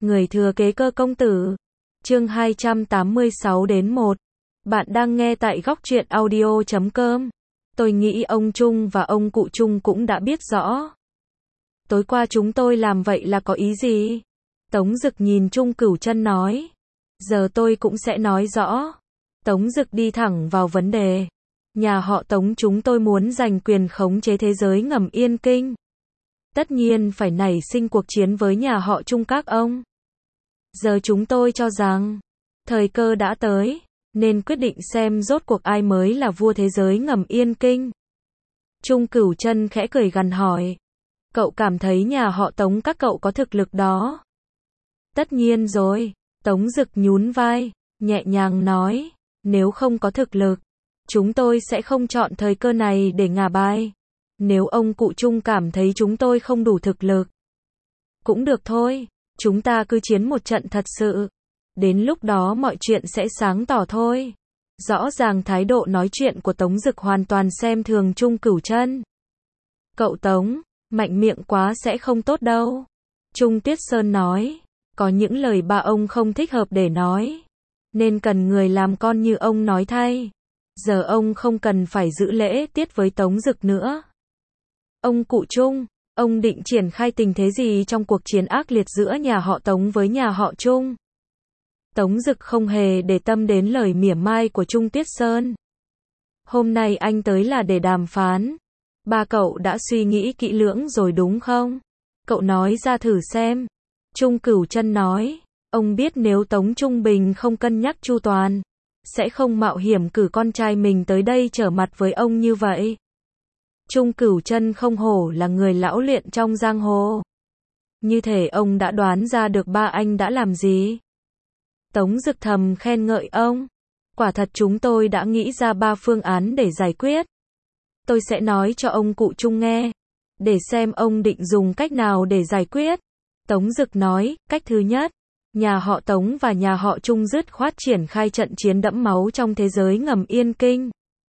Người thừa kế Cơ công tử. Chương 286 đến 1. Bạn đang nghe tại góc truyện audio.com. Tôi nghĩ ông Trung và ông cụ Trung cũng đã biết rõ. Tối qua chúng tôi làm vậy là có ý gì? Tống Dực nhìn Trung Cửu Chân nói. Giờ tôi cũng sẽ nói rõ. Tống Dực đi thẳng vào vấn đề. Nhà họ Tống chúng tôi muốn giành quyền khống chế thế giới ngầm Yên Kinh. Tất nhiên phải nảy sinh cuộc chiến với nhà họ Trung các ông. Giờ chúng tôi cho rằng, thời cơ đã tới, nên quyết định xem rốt cuộc ai mới là vua thế giới ngầm Yên Kinh. Trung Cửu Chân khẽ cười gằn hỏi. Cậu cảm thấy nhà họ Tống các cậu có thực lực đó? Tất nhiên rồi, Tống Dực nhún vai, nhẹ nhàng nói, nếu không có thực lực, chúng tôi sẽ không chọn thời cơ này để ngả bài. Nếu ông cụ Trung cảm thấy chúng tôi không đủ thực lực, cũng được thôi, chúng ta cứ chiến một trận thật sự. Đến lúc đó mọi chuyện sẽ sáng tỏ thôi. Rõ ràng thái độ nói chuyện của Tống Dực hoàn toàn xem thường Trung Cửu Chân. Cậu Tống, mạnh miệng quá sẽ không tốt đâu. Trung Tuyết Sơn nói, có những lời ba ông không thích hợp để nói, nên cần người làm con như ông nói thay. Giờ ông không cần phải giữ lễ tiết với Tống Dực nữa. Ông cụ Trung, ông định triển khai tình thế gì trong cuộc chiến ác liệt giữa nhà họ Tống với nhà họ Trung? Tống Dực không hề để tâm đến lời mỉa mai của Trung Tuyết Sơn. Hôm nay anh tới là để đàm phán. Ba cậu đã suy nghĩ kỹ lưỡng rồi đúng không? Cậu nói ra thử xem. Trung Cửu Chân nói, ông biết nếu Tống Trung Bình không cân nhắc chu toàn, sẽ không mạo hiểm cử con trai mình tới đây trở mặt với ông như vậy. Trung Cửu Chân không hổ là người lão luyện trong giang hồ. Như thể ông đã đoán ra được ba anh đã làm gì. Tống Dực thầm khen ngợi ông. Quả thật chúng tôi đã nghĩ ra 3 phương án để giải quyết. Tôi sẽ nói cho ông cụ Trung nghe, để xem ông định dùng cách nào để giải quyết. Tống Dực nói, cách thứ nhất, nhà họ Tống và nhà họ Trung dứt khoát triển khai trận chiến đẫm máu trong thế giới ngầm Yên Kinh.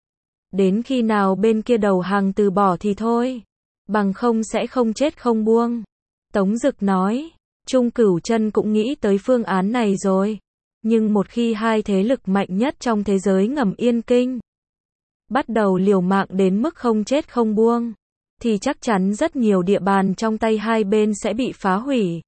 Đến khi nào bên kia đầu hàng từ bỏ thì thôi, bằng không sẽ không chết không buông. Tống Dực nói, Trung Cửu Chân cũng nghĩ tới phương án này rồi. Nhưng một khi hai thế lực mạnh nhất trong thế giới ngầm Yên Kinh bắt đầu liều mạng đến mức không chết không buông, thì chắc chắn rất nhiều địa bàn trong tay hai bên sẽ bị phá hủy.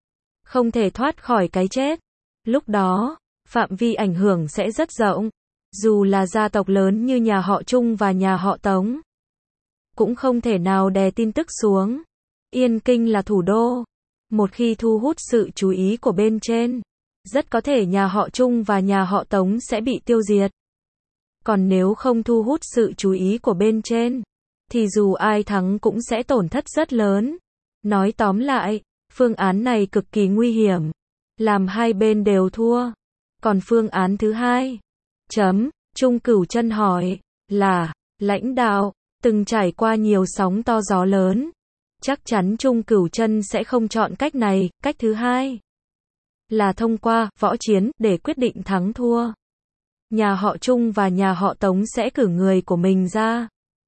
Không thể thoát khỏi cái chết. Lúc đó, phạm vi ảnh hưởng sẽ rất rộng. Dù là gia tộc lớn như nhà họ Trung và nhà họ Tống, cũng không thể nào đè tin tức xuống. Yên Kinh là thủ đô. Một khi thu hút sự chú ý của bên trên, rất có thể nhà họ Trung và nhà họ Tống sẽ bị tiêu diệt. Còn nếu không thu hút sự chú ý của bên trên, thì dù ai thắng cũng sẽ tổn thất rất lớn. Nói tóm lại, phương án này cực kỳ nguy hiểm, làm hai bên đều thua. Còn phương án thứ hai, Trung Cửu Chân hỏi, là, lãnh đạo, từng trải qua nhiều sóng to gió lớn. Chắc chắn Trung Cửu Chân sẽ không chọn cách này. Cách thứ hai là thông qua võ chiến để quyết định thắng thua. Nhà họ Trung và nhà họ Tống sẽ cử người của mình ra.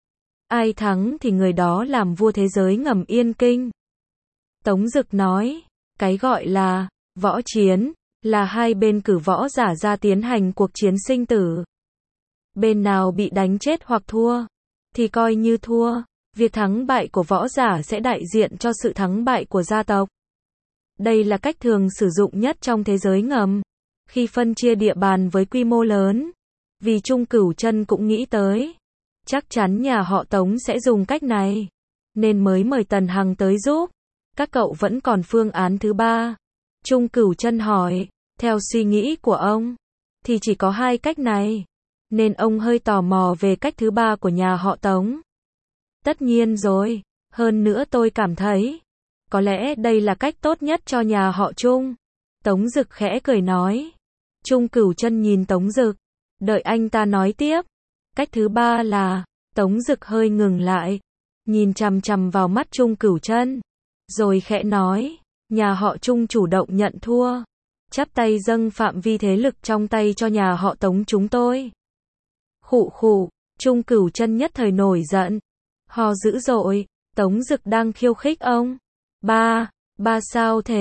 Ai thắng thì người đó làm vua thế giới ngầm Yên Kinh. Tống Dực nói, cái gọi là võ chiến là hai bên cử võ giả ra tiến hành cuộc chiến sinh tử. Bên nào bị đánh chết hoặc thua thì coi như thua. Việc thắng bại của võ giả sẽ đại diện cho sự thắng bại của gia tộc. Đây là cách thường sử dụng nhất trong thế giới ngầm, khi phân chia địa bàn với quy mô lớn. Vì Trung Cửu Chân cũng nghĩ tới, chắc chắn nhà họ Tống sẽ dùng cách này, nên mới mời Tần Hằng tới giúp. Các cậu vẫn còn phương án thứ ba? Trung Cửu Chân hỏi, theo suy nghĩ của ông, thì chỉ có hai cách này, nên ông hơi tò mò về cách thứ ba của nhà họ Tống. Tất nhiên rồi, hơn nữa tôi cảm thấy, có lẽ đây là cách tốt nhất cho nhà họ Trung. Tống Dực khẽ cười nói. Trung Cửu Chân nhìn Tống Dực, đợi anh ta nói tiếp. Cách thứ ba là, Tống Dực hơi ngừng lại, nhìn chằm chằm vào mắt Trung Cửu Chân, rồi khẽ nói, nhà họ Trung chủ động nhận thua, chắp tay dâng phạm vi thế lực trong tay cho nhà họ Tống chúng tôi. Khụ khụ, Trung Cửu Chân nhất thời nổi giận, ho dữ dội. Tống Dực đang khiêu khích ông. Ba sao thế?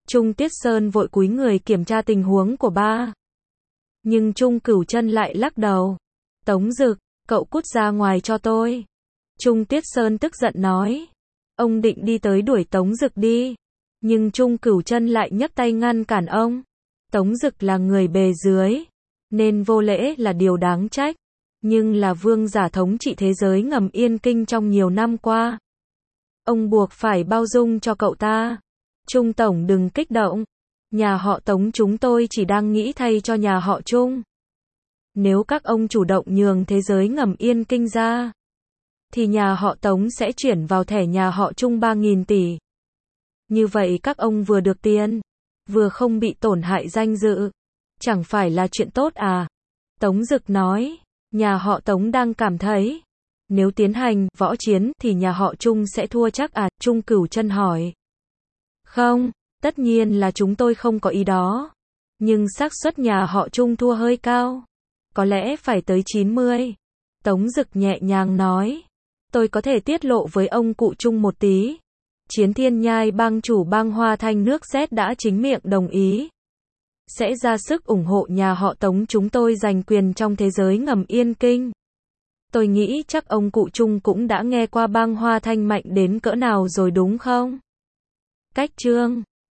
Trung Tiết Sơn vội cúi người kiểm tra tình huống của ba. Nhưng Trung Cửu Chân lại lắc đầu. Tống Dực, cậu cút ra ngoài cho tôi. Trung Tiết Sơn tức giận nói. Ông định đi tới đuổi Tống Dực đi. Nhưng Trung Cửu Chân lại nhấc tay ngăn cản ông. Tống Dực là người bề dưới, nên vô lễ là điều đáng trách. Nhưng là vương giả thống trị thế giới ngầm Yên Kinh trong nhiều năm qua. Ông buộc phải bao dung cho cậu ta. Trung Tổng đừng kích động. Nhà họ Tống chúng tôi chỉ đang nghĩ thay cho nhà họ Trung. Nếu các ông chủ động nhường thế giới ngầm Yên Kinh ra, thì nhà họ Tống sẽ chuyển vào thẻ nhà họ Trung 3.000 tỷ. Như vậy các ông vừa được tiền, vừa không bị tổn hại danh dự. Chẳng phải là chuyện tốt à? Tống Dực nói, nhà họ Tống đang cảm thấy, nếu tiến hành võ chiến thì nhà họ Trung sẽ thua chắc à? Trung Cửu Chân hỏi. Không, tất nhiên là chúng tôi không có ý đó. Nhưng xác suất nhà họ Trung thua hơi cao. Có lẽ phải tới 90. Tống Dực nhẹ nhàng nói. Tôi có thể tiết lộ với ông cụ Trung một tí. Chiến Thiên Nhai bang chủ bang Hoa Thanh nước Z đã chính miệng đồng ý. Sẽ ra sức ủng hộ nhà họ Tống chúng tôi giành quyền trong thế giới ngầm Yên Kinh. Tôi nghĩ chắc ông cụ Trung cũng đã nghe qua bang Hoa Thanh mạnh đến cỡ nào rồi đúng không? Cách chương